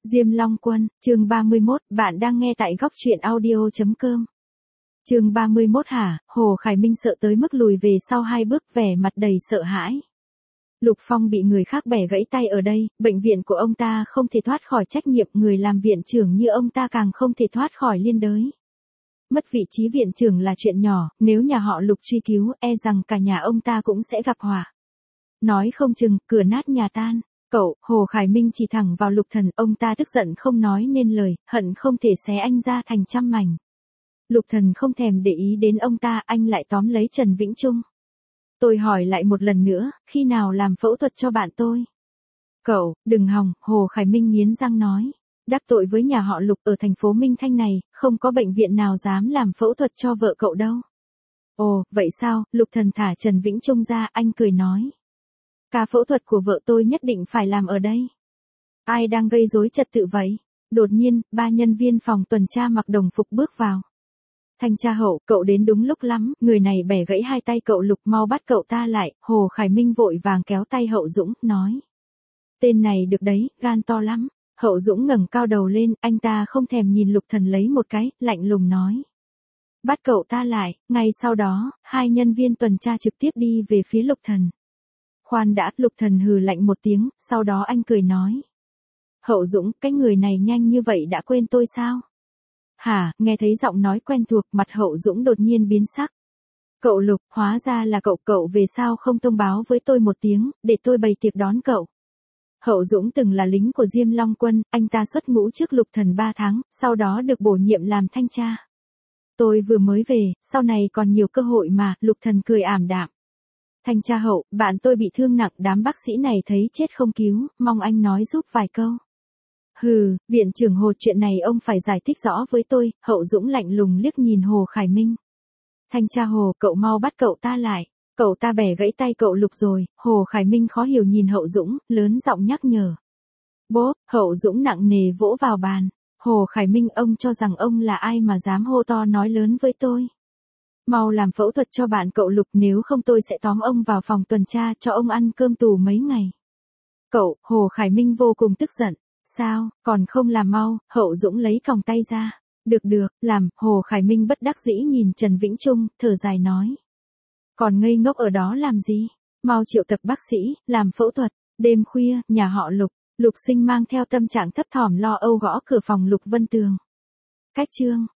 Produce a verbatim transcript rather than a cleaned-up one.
Diêm Long Quân, chương ba mươi mốt, bạn đang nghe tại góc truyện audio chấm com. Chương ba mươi mốt hả, Hồ Khải Minh sợ tới mức lùi về sau hai bước, vẻ mặt đầy sợ hãi. Lục Phong bị người khác bẻ gãy tay ở đây, bệnh viện của ông ta không thể thoát khỏi trách nhiệm, người làm viện trưởng như ông ta càng không thể thoát khỏi liên đới. Mất vị trí viện trưởng là chuyện nhỏ, nếu nhà họ Lục truy cứu, e rằng cả nhà ông ta cũng sẽ gặp họa. Nói không chừng, cửa nát nhà tan. Cậu, Hồ Khải Minh chỉ thẳng vào Lục Thần, ông ta tức giận không nói nên lời, hận không thể xé anh ra thành trăm mảnh. Lục Thần không thèm để ý đến ông ta, anh lại tóm lấy Trần Vĩnh Trung. Tôi hỏi lại một lần nữa, khi nào làm phẫu thuật cho bạn tôi? Cậu, đừng hòng, Hồ Khải Minh nghiến răng nói. Đắc tội với nhà họ Lục ở thành phố Minh Thanh này, không có bệnh viện nào dám làm phẫu thuật cho vợ cậu đâu. Ồ, vậy sao? Lục Thần thả Trần Vĩnh Trung ra, anh cười nói. Ca phẫu thuật của vợ tôi nhất định phải làm ở đây. Ai đang gây rối trật tự vậy? Đột nhiên, ba nhân viên phòng tuần tra mặc đồng phục bước vào. Thanh tra Hậu, cậu đến đúng lúc lắm, người này bẻ gãy hai tay cậu Lục, mau bắt cậu ta lại. Hồ Khải Minh vội vàng kéo tay Hậu Dũng, nói. Tên này được đấy, gan to lắm. Hậu Dũng ngẩng cao đầu lên, anh ta không thèm nhìn Lục Thần lấy một cái, lạnh lùng nói. Bắt cậu ta lại, ngay sau đó, hai nhân viên tuần tra trực tiếp đi về phía Lục Thần. Khoan đã, Lục Thần hừ lạnh một tiếng, sau đó anh cười nói. Hậu Dũng, cái người này nhanh như vậy đã quên tôi sao? Hả, nghe thấy giọng nói quen thuộc, mặt Hậu Dũng đột nhiên biến sắc. Cậu Lục, hóa ra là cậu, cậu về sao không thông báo với tôi một tiếng, để tôi bày tiệc đón cậu. Hậu Dũng từng là lính của Diêm Long Quân, anh ta xuất ngũ trước Lục Thần ba tháng, sau đó được bổ nhiệm làm thanh tra. Tôi vừa mới về, sau này còn nhiều cơ hội mà, Lục Thần cười ảm đạm. Thanh tra Hậu, bạn tôi bị thương nặng, đám bác sĩ này thấy chết không cứu, mong anh nói giúp vài câu. Hừ, viện trưởng Hồ, chuyện này ông phải giải thích rõ với tôi. Hậu Dũng lạnh lùng liếc nhìn Hồ Khải Minh. Thanh tra Hồ, cậu mau bắt cậu ta lại. Cậu ta bẻ gãy tay cậu Lục rồi. Hồ Khải Minh khó hiểu nhìn Hậu Dũng, lớn giọng nhắc nhở. Bố, Hậu Dũng nặng nề vỗ vào bàn. Hồ Khải Minh, ông cho rằng ông là ai mà dám hô to nói lớn với tôi? Mau làm phẫu thuật cho bạn cậu Lục, nếu không tôi sẽ tóm ông vào phòng tuần tra cho ông ăn cơm tù mấy ngày. Cậu, Hồ Khải Minh vô cùng tức giận. Sao, còn không làm mau? Hậu Dũng lấy còng tay ra. Được được, làm. Hồ Khải Minh bất đắc dĩ nhìn Trần Vĩnh Trung, thở dài nói. Còn ngây ngốc ở đó làm gì? Mau triệu tập bác sĩ, làm phẫu thuật. Đêm khuya, nhà họ Lục, Lục Sinh mang theo tâm trạng thấp thỏm lo âu gõ cửa phòng Lục Vân Tường. Cách chương